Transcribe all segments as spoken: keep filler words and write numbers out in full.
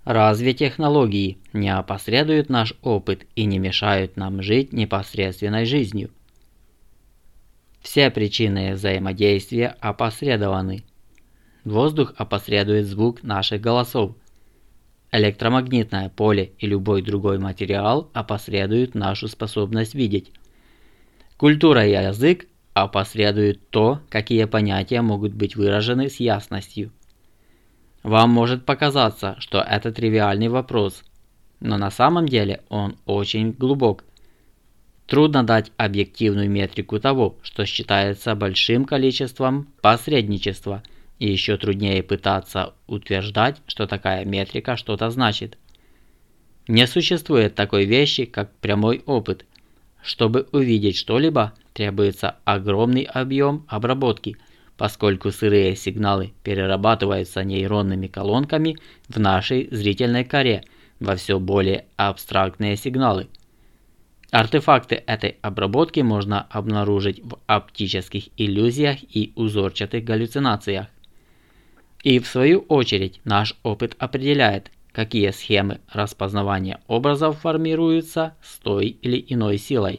Разве технологии не опосредуют наш опыт и не мешают нам жить непосредственной жизнью? Все причины взаимодействия опосредованы. Воздух опосредует звук наших голосов. Электромагнитное поле и любой другой материал опосредуют нашу способность видеть. Культура и язык опосредуют то, какие понятия могут быть выражены с ясностью. Вам может показаться, что это тривиальный вопрос, но на самом деле он очень глубок. Трудно дать объективную метрику того, что считается большим количеством посредничества, и еще труднее пытаться утверждать, что такая метрика что-то значит. Не существует такой вещи, как прямой опыт. Чтобы увидеть что-либо, требуется огромный объем обработки, поскольку сырые сигналы перерабатываются нейронными колонками в нашей зрительной коре во все более абстрактные сигналы. Артефакты этой обработки можно обнаружить в оптических иллюзиях и узорчатых галлюцинациях. И в свою очередь наш опыт определяет, какие схемы распознавания образов формируются с той или иной силой.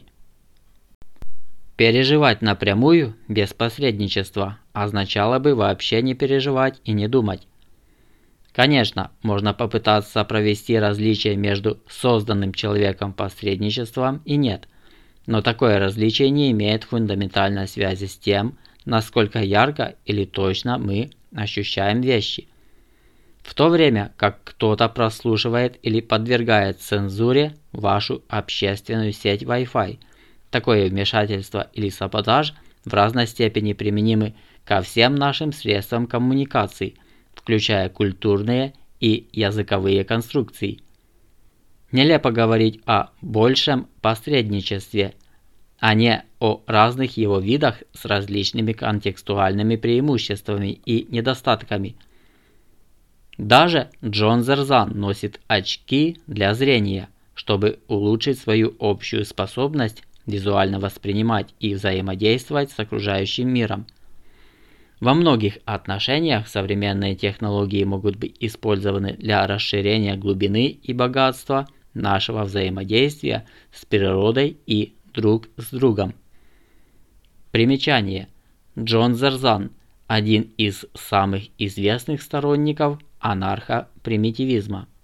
Переживать напрямую, без посредничества, означало бы вообще не переживать и не думать. Конечно, можно попытаться провести различие между созданным человеком посредничеством и нет, но такое различие не имеет фундаментальной связи с тем, насколько ярко или точно мы ощущаем вещи. В то время как кто-то прослушивает или подвергает цензуре вашу общественную сеть Wi-Fi, такое вмешательство или саботаж в разной степени применимы ко всем нашим средствам коммуникации, включая культурные и языковые конструкции. Нелепо говорить о большем посредничестве, а не о разных его видах с различными контекстуальными преимуществами и недостатками. Даже Джон Зерзан носит очки для зрения, чтобы улучшить свою общую способность визуально воспринимать и взаимодействовать с окружающим миром. Во многих отношениях современные технологии могут быть использованы для расширения глубины и богатства нашего взаимодействия с природой и друг с другом. Примечание. Джон Зерзан – один из самых известных сторонников анархо-примитивизма.